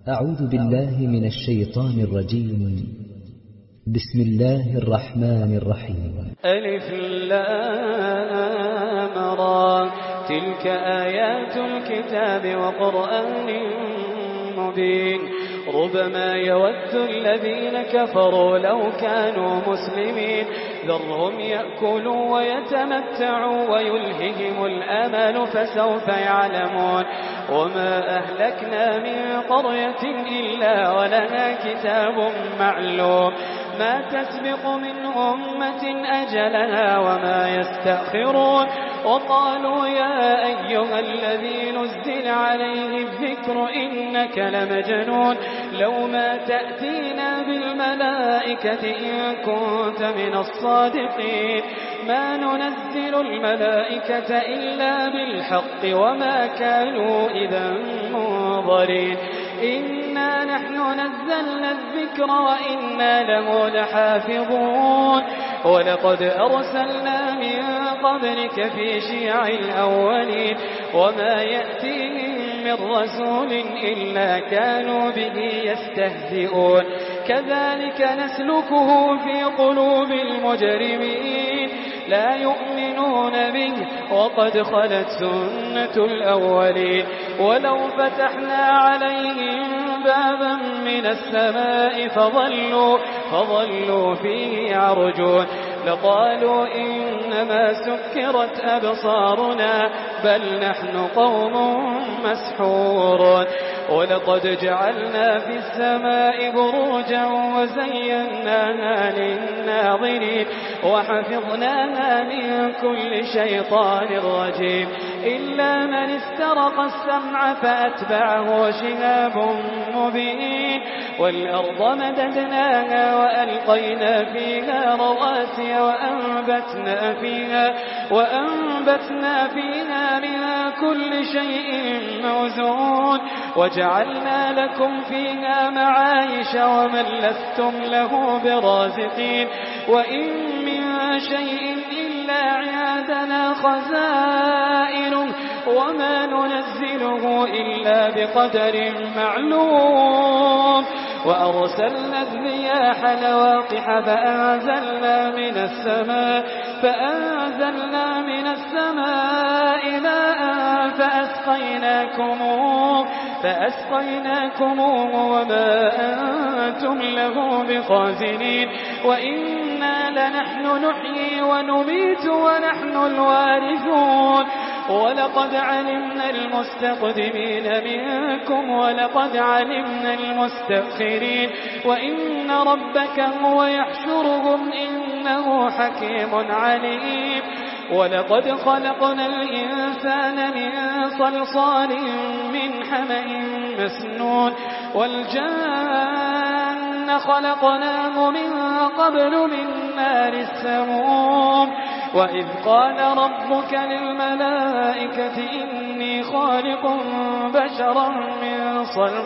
أعوذ بالله من الشيطان الرجيم. بسم الله الرحمن الرحيم. ألف لام را، تلك آيات الكتاب وقرآن مبين. ربما يود الذين كفروا لو كانوا مسلمين، ذرهم يأكلوا ويتمتعوا ويلههم الأمل فسوف يعلمون. وما أهلكنا من قرية إلا ولها كتاب معلوم، ما تسبق من أمة أجلها وما يستأخرون. وقالوا يا أيها الذي نزل عليه الذكر إنك لمجنون، لو ما تأتينا بالملائكة إن كنت من الصادقين. ما ننزل الملائكة إلا بالحق وما كانوا إذا منظرين. إنا نحن نزلنا الذكر وإنا له لحافظون. ولقد أرسلنا من قبلك في شيع الأولين، وما يأتيهم من رسول إلا كانوا به يستهزئون. كذلك نسلكه في قلوب المجرمين، لا يؤمنون به وقد خلت سنة الأولين. ولو فتحنا عليهم بابا من السماء فظلوا فيه يعرجون، لقالوا إنما سكرت أبصارنا بل نحن قوم مسحورون. ولقد جعلنا في السماء بروجا وزيناها للناظرين وحفظناها من كل شيطان رجيم، إلا من استرق السمع فأتبعه شهاب مبين. والأرض مددناها وألقينا فيها رواسي وأنبتنا فيها من كل شيء موزون. وجعلنا لكم فيها معايش ومن لستم له برازقين. وإن من شيء إلا عندنا خزائنه وما ننزله إلا بقدر معلوم. وأرسلنا الرياح لواقح فأنزلنا من السماء ماء فأسقيناكموه وما أنتم له بخازنين. وإنا لنحن نحيي ونميت ونحن الوارثون. ولقد علمنا المستقدمين منكم ولقد علمنا المستأخرين. وإن ربك هو يحشرهم إنه حكيم عليم. ولقد خلقنا الإنسان من صلصال من حمأ مسنون، والجن خلقناه من قبل من نار السموم. وإذ قال ربك للملائكة إني خالق بشرا من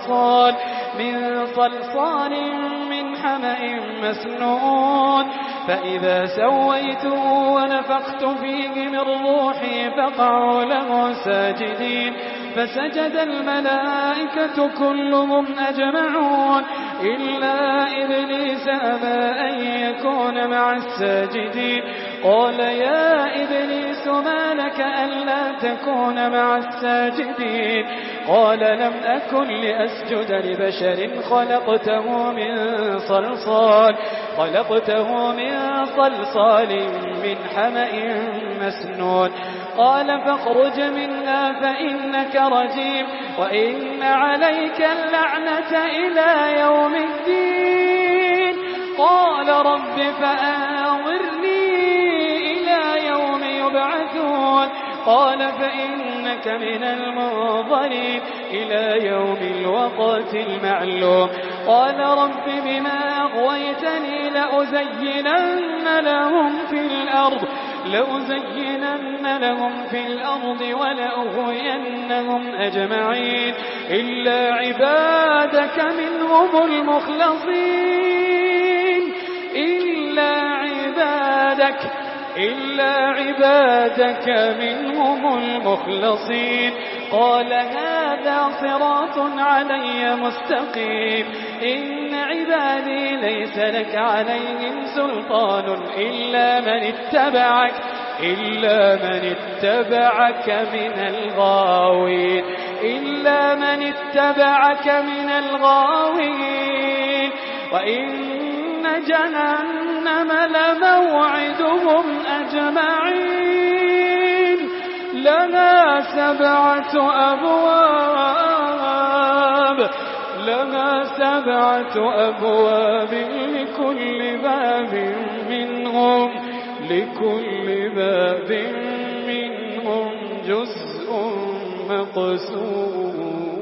صلصال من حمأ مسنون، فإذا سويته ونفخت فيه من روحي فقعوا له ساجدين. فسجد الملائكة كلهم أجمعون إلا إبليس أبى أن يكون مع الساجدين. قال يا إبليس ما لك ألا تكون مع الساجدين؟ قال لم أكن لأسجد لبشر خلقته من صلصال من حمأ مسنون. قال فاخرج منها فإنك رجيم وإن عليك اللعنة إلى يوم الدين. قال رب فأنظرني إلى يوم يبعثون. قال فإنك من المنظرين إلى يوم الوقت المعلوم. قال رب بما أغويتني لأزينن لهم في الأرض ولأغوينهم أجمعين إلا عبادك منهم المخلصين إلا عبادك منهم المخلصين. قال هذا صراط علي مستقيم إن عبادي ليس لك عليهم سلطان إلا من اتبعك من الغاوين وإن جهنم لموعدهم أجمعين لها 7 أبواب لكل باب منهم جزء مقسوم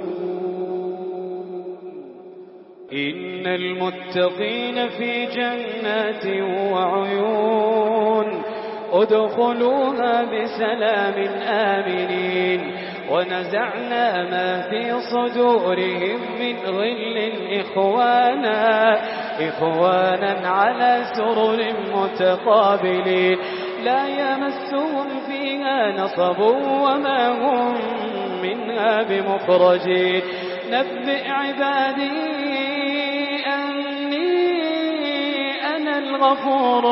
إن المتقين في جنات وعيون ادخلوها بسلام آمنين ونزعنا ما في صدورهم من غل إخوانا على سرر متقابلين لا يمسهم فيها نصب وما هم منها بمخرجين نبئ عبادي أني أنا الغفور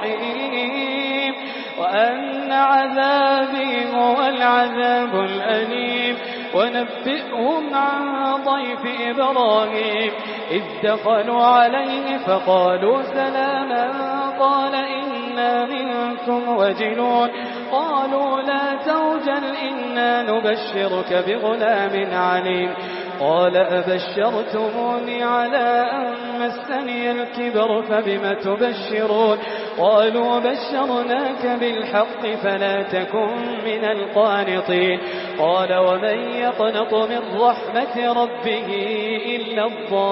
الرحيم وأن عذابي هو العذاب الأليم ونبئهم عن ضيف إبراهيم إذ دخلوا عليه فقالوا سلاما قال إنا منكم وجلون قالوا لا توجل إنا نبشرك بغلام عليم قال أبشرتموني على أن مسني الكبر فبم تبشرون قالوا بشرناك بالحق فلا تكن من القانطين قال ومن يقنط من رحمة ربه إلا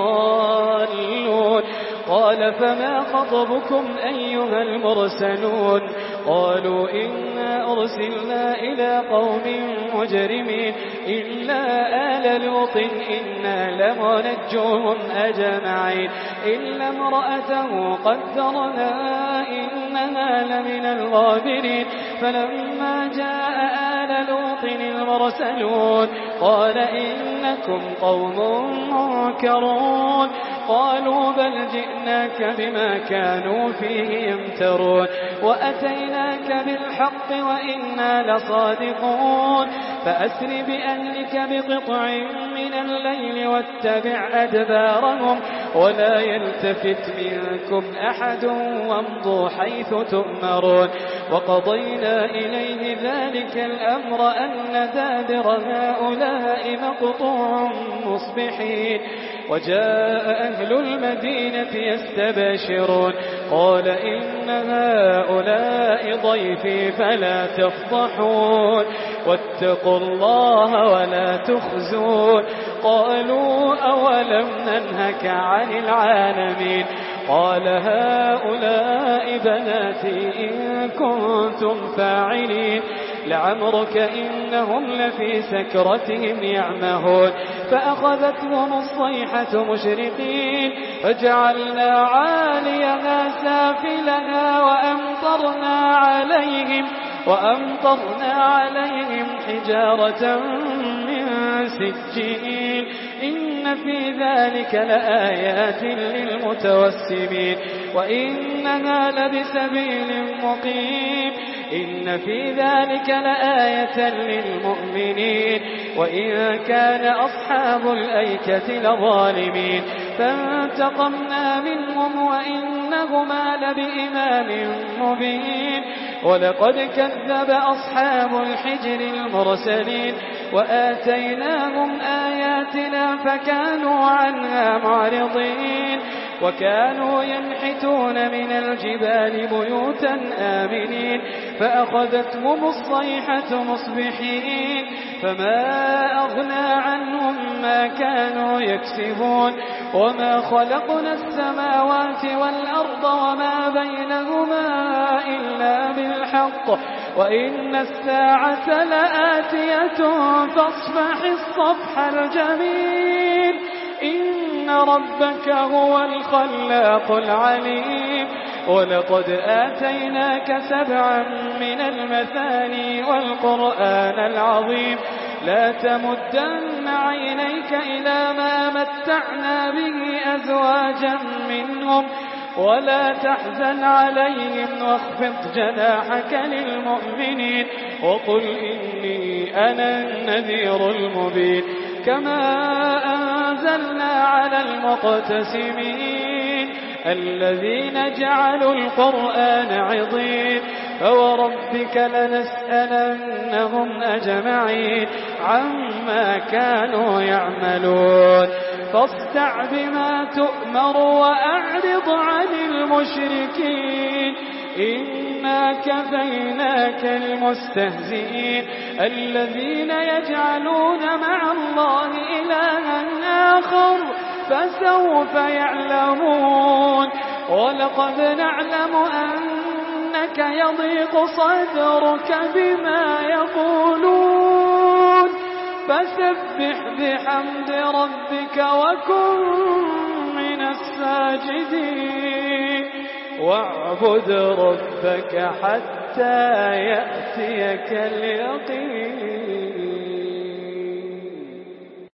الضالون قال فما خطبكم أيها المرسلون قالوا إنا أرسلنا إلى قوم مجرمين إلا آل لوط إنا لمنجوهم أجمعين إلا امرأته قدرنا إنها لمن الغابرين فلما جاء آل لوط المرسلون قال إنكم قوم منكرون قالوا بل جئناك بما كانوا فيه يمترون وأتيناك بالحق وإنا لصادقون فأسر بأهلك بقطع من الليل واتبع أدبارهم ولا يلتفت منكم أحد وامضوا حيث تؤمرون وقضينا إليه ذلك الأمر أن دابر هؤلاء مقطوع مصبحين وجاء أهل المدينة يستبشرون قال إن هؤلاء ضيفي فلا تفضحون واتقوا الله ولا تخزون قالوا أولم ننهك عن العالمين قال هؤلاء بناتي إن كنتم فاعلين لعمرك إنهم لفي سكرتهم يعمهون فأخذتهم الصيحة مشرقين فجعلنا عاليها سافلها وأمطرنا عليهم حجارة من سجيل إن في ذلك لآيات للمتوسمين وإنها لبسبيل مقيم إن في ذلك لآية للمؤمنين وإن كان أصحاب الأيكة لظالمين فانتقمنا منهم وإنهما لبإمام مبين ولقد كذب أصحاب الحجر المرسلين وآتيناهم آياتنا فكانوا عنها معرضين وكانوا ينحتون من الجبال بيوتا آمنين فأخذتهم الصيحة مصبحين فما أغنى عنهم ما كانوا يكسبون وما خلقنا السماوات والأرض وما بينهما إلا بالحق وإن الساعة لآتية فاصفح الصفح الجميل إن ربك هو الخلاق العليم ولقد آتيناك 7 من المثاني والقرآن العظيم لا تمدن عينيك إلى ما متعنا به أزواجا منهم ولا تحزن عليهم واخفض جناحك للمؤمنين وقل إني أنا النذير المبين كما أنزلنا على المقتسمين الذين جعلوا القرآن عضين فوربك لنسألنهم أجمعين عما كانوا يعملون فاصدع بما تؤمر وأعرض عن المشركين إنا كفيناك المستهزئين الذين يجعلون مع الله إلها آخر فسوف يعلمون ولقد نعلم أنك يضيق صدرك بما يقولون فسبح بحمد ربك وكن من الساجدين واعبد ربك حتى يأتيك اليقين.